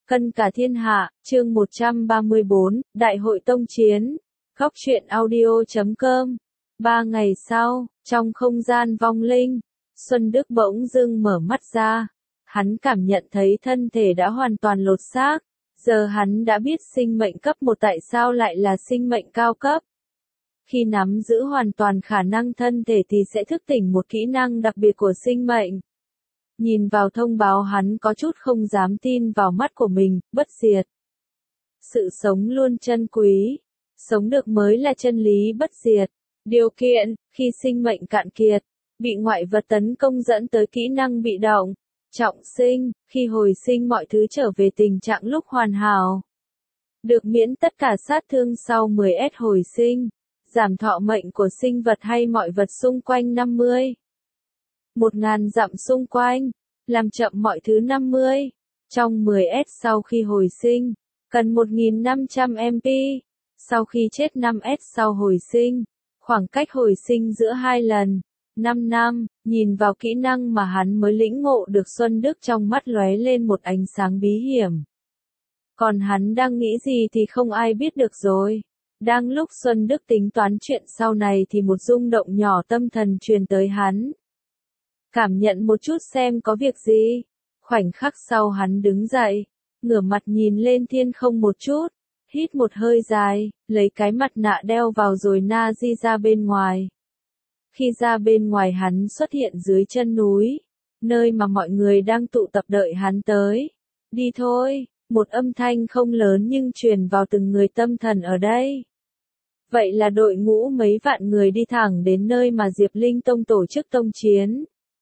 Cân cả thiên hạ, chương 134, Đại hội tông chiến. Góc truyện audio.com. 3 ngày sau, trong không gian vong linh, Xuân Đức bỗng dưng mở mắt ra. Hắn cảm nhận thấy thân thể đã hoàn toàn lột xác. Giờ hắn đã biết sinh mệnh cấp 1 tại sao lại là sinh mệnh cao cấp. Khi nắm giữ hoàn toàn khả năng thân thể thì sẽ thức tỉnh một kỹ năng đặc biệt của sinh mệnh. Nhìn vào thông báo hắn có chút không dám tin vào mắt của mình, bất diệt. Sự sống luôn chân quý. Sống được mới là chân lý bất diệt. Điều kiện, khi sinh mệnh cạn kiệt, bị ngoại vật tấn công dẫn tới kỹ năng bị động. Trọng sinh, khi hồi sinh mọi thứ trở về tình trạng lúc hoàn hảo. Được miễn tất cả sát thương sau 10S hồi sinh. Giảm thọ mệnh của sinh vật hay mọi vật xung quanh 50. 1000 dặm xung quanh, làm chậm mọi thứ 50. Trong 10S sau khi hồi sinh, cần 1500 MP. Sau khi chết 5S sau hồi sinh, khoảng cách hồi sinh giữa 2 lần, 5 năm, nhìn vào kỹ năng mà hắn mới lĩnh ngộ được, Xuân Đức trong mắt lóe lên một ánh sáng bí hiểm. Còn hắn đang nghĩ gì thì không ai biết được rồi. Đang lúc Xuân Đức tính toán chuyện sau này thì một rung động nhỏ tâm thần truyền tới hắn. Cảm nhận một chút xem có việc gì. Khoảnh khắc sau hắn đứng dậy, ngửa mặt nhìn lên thiên không một chút, hít một hơi dài, lấy cái mặt nạ đeo vào rồi na di ra bên ngoài. Khi ra bên ngoài hắn xuất hiện dưới chân núi, nơi mà mọi người đang tụ tập đợi hắn tới. Đi thôi, một âm thanh không lớn nhưng truyền vào từng người tâm thần ở đây. Vậy là đội ngũ mấy vạn người đi thẳng đến nơi mà Diệp Linh Tông tổ chức tông chiến.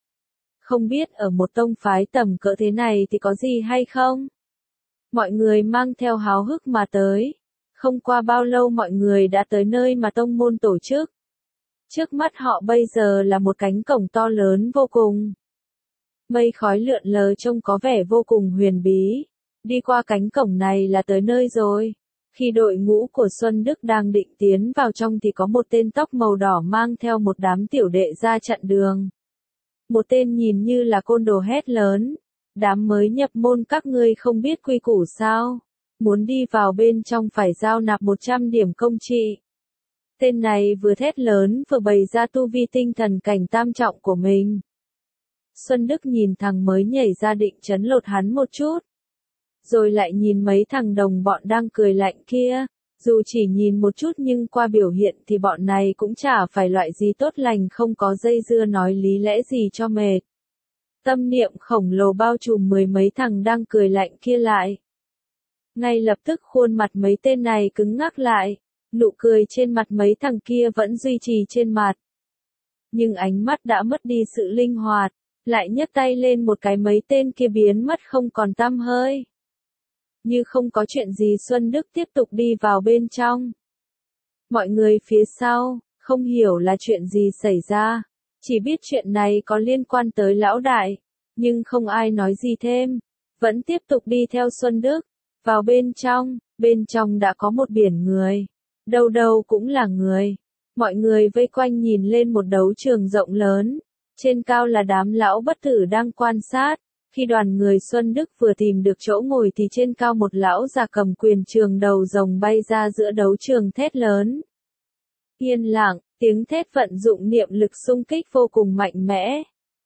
Không biết ở một tông phái tầm cỡ thế này thì có gì hay không? Mọi người mang theo háo hức mà tới. Không qua bao lâu mọi người đã tới nơi mà tông môn tổ chức. Trước mắt họ bây giờ là một cánh cổng to lớn vô cùng. Mây khói lượn lờ trông có vẻ vô cùng huyền bí. Đi qua cánh cổng này là tới nơi rồi. Khi đội ngũ của Xuân Đức đang định tiến vào trong thì có một tên tóc màu đỏ mang theo một đám tiểu đệ ra chặn đường. Một tên nhìn như là côn đồ hét lớn. Đám mới nhập môn các ngươi không biết quy củ sao? Muốn đi vào bên trong phải giao nạp 100 điểm công trị. Tên này vừa thét lớn vừa bày ra tu vi tinh thần cảnh tam trọng của mình. Xuân Đức nhìn thằng mới nhảy ra định trấn lột hắn một chút. Rồi lại nhìn mấy thằng đồng bọn đang cười lạnh kia. Dù chỉ nhìn một chút nhưng qua biểu hiện thì bọn này cũng chả phải loại gì tốt lành, không có dây dưa nói lý lẽ gì cho mệt. Tâm niệm khổng lồ bao trùm mười mấy thằng đang cười lạnh kia lại. Ngay lập tức khuôn mặt mấy tên này cứng ngắc lại. Nụ cười trên mặt mấy thằng kia vẫn duy trì trên mặt. Nhưng ánh mắt đã mất đi sự linh hoạt. Lại nhấc tay lên một cái mấy tên kia biến mất không còn tăm hơi. Như không có chuyện gì Xuân Đức tiếp tục đi vào bên trong. Mọi người phía sau, không hiểu là chuyện gì xảy ra. Chỉ biết chuyện này có liên quan tới lão đại. Nhưng không ai nói gì thêm. Vẫn tiếp tục đi theo Xuân Đức. Vào bên trong đã có một biển người. Đâu đâu cũng là người. Mọi người vây quanh nhìn lên một đấu trường rộng lớn. Trên cao là đám lão bất tử đang quan sát. Khi đoàn người Xuân Đức vừa tìm được chỗ ngồi thì trên cao một lão già cầm quyền trường đầu rồng bay ra giữa đấu trường thét lớn. Yên lặng, tiếng thét vận dụng niệm lực xung kích vô cùng mạnh mẽ.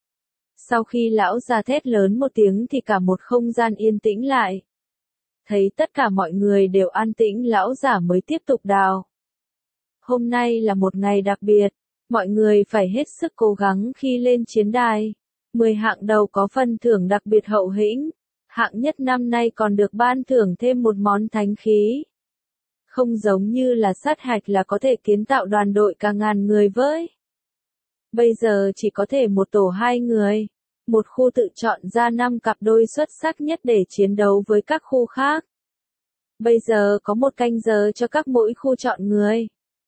Sau khi lão già thét lớn một tiếng thì cả một không gian yên tĩnh lại. Thấy tất cả mọi người đều an tĩnh, lão già mới tiếp tục đào. Hôm nay là một ngày đặc biệt, mọi người phải hết sức cố gắng khi lên chiến đài. 10 hạng đầu có phần thưởng đặc biệt hậu hĩnh. Hạng nhất năm nay còn được ban thưởng thêm một món thánh khí. Không giống như là sát hạch là có thể kiến tạo đoàn đội cả ngàn người với. Bây giờ chỉ có thể một tổ 2 người. Một khu tự chọn ra 5 cặp đôi xuất sắc nhất để chiến đấu với các khu khác. Bây giờ có 1 canh giờ cho các mỗi khu chọn người.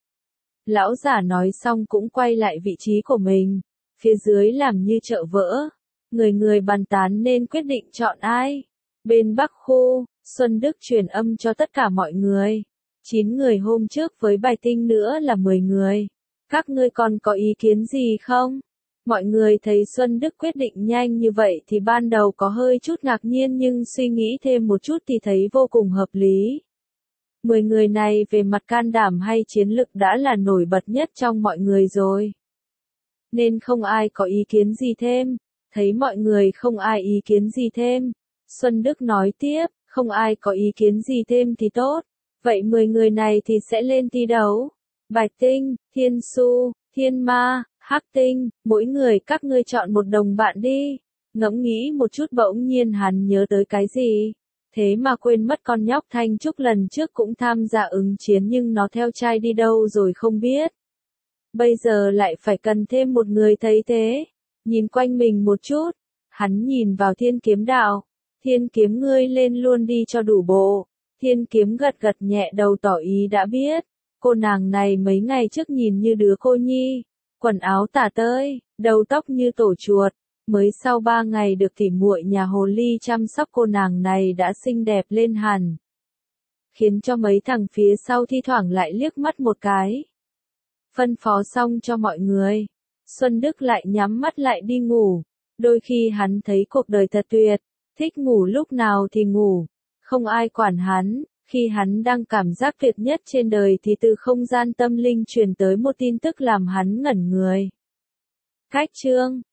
Lão giả nói xong cũng quay lại vị trí của mình. Phía dưới làm như chợ vỡ. Người bàn tán nên quyết định chọn ai. Bên Bắc khu, Xuân Đức truyền âm cho tất cả mọi người. 9 người hôm trước với bài tinh nữa là 10 người. Các ngươi còn có ý kiến gì không? Mọi người thấy Xuân Đức quyết định nhanh như vậy thì ban đầu có hơi chút ngạc nhiên nhưng suy nghĩ thêm một chút thì thấy vô cùng hợp lý. 10 người này về mặt can đảm hay chiến lực đã là nổi bật nhất trong mọi người rồi. Nên không ai có ý kiến gì thêm. Thấy mọi người không ai ý kiến gì thêm. Xuân Đức nói tiếp, không ai có ý kiến gì thêm thì tốt. Vậy 10 người này thì sẽ lên thi đấu. Bạch Tinh, Thiên Su, Thiên Ma, Hắc Tinh, mỗi người các ngươi chọn một đồng bạn đi. Ngẫm nghĩ một chút bỗng nhiên hắn nhớ tới cái gì. Thế mà quên mất con nhóc Thanh Trúc lần trước cũng tham gia ứng chiến nhưng nó theo trai đi đâu rồi không biết. Bây giờ lại phải cần thêm một người thấy thế. Nhìn quanh mình một chút. Hắn nhìn vào Thiên Kiếm Đạo. Thiên Kiếm ngươi lên luôn đi cho đủ bộ. Thiên Kiếm gật gật nhẹ đầu tỏ ý đã biết. Cô nàng này mấy ngày trước nhìn như đứa cô nhi. Quần áo tả tơi, đầu tóc như tổ chuột. Mới sau 3 ngày được tỉ muội nhà Hồ Ly chăm sóc cô nàng này đã xinh đẹp lên hẳn. Khiến cho mấy thằng phía sau thi thoảng lại liếc mắt một cái. Phân phó xong cho mọi người. Xuân Đức lại nhắm mắt lại đi ngủ. Đôi khi hắn thấy cuộc đời thật tuyệt. Thích ngủ lúc nào thì ngủ. Không ai quản hắn. Khi hắn đang cảm giác tuyệt nhất trên đời thì từ không gian tâm linh truyền tới một tin tức làm hắn ngẩn người. Cách chương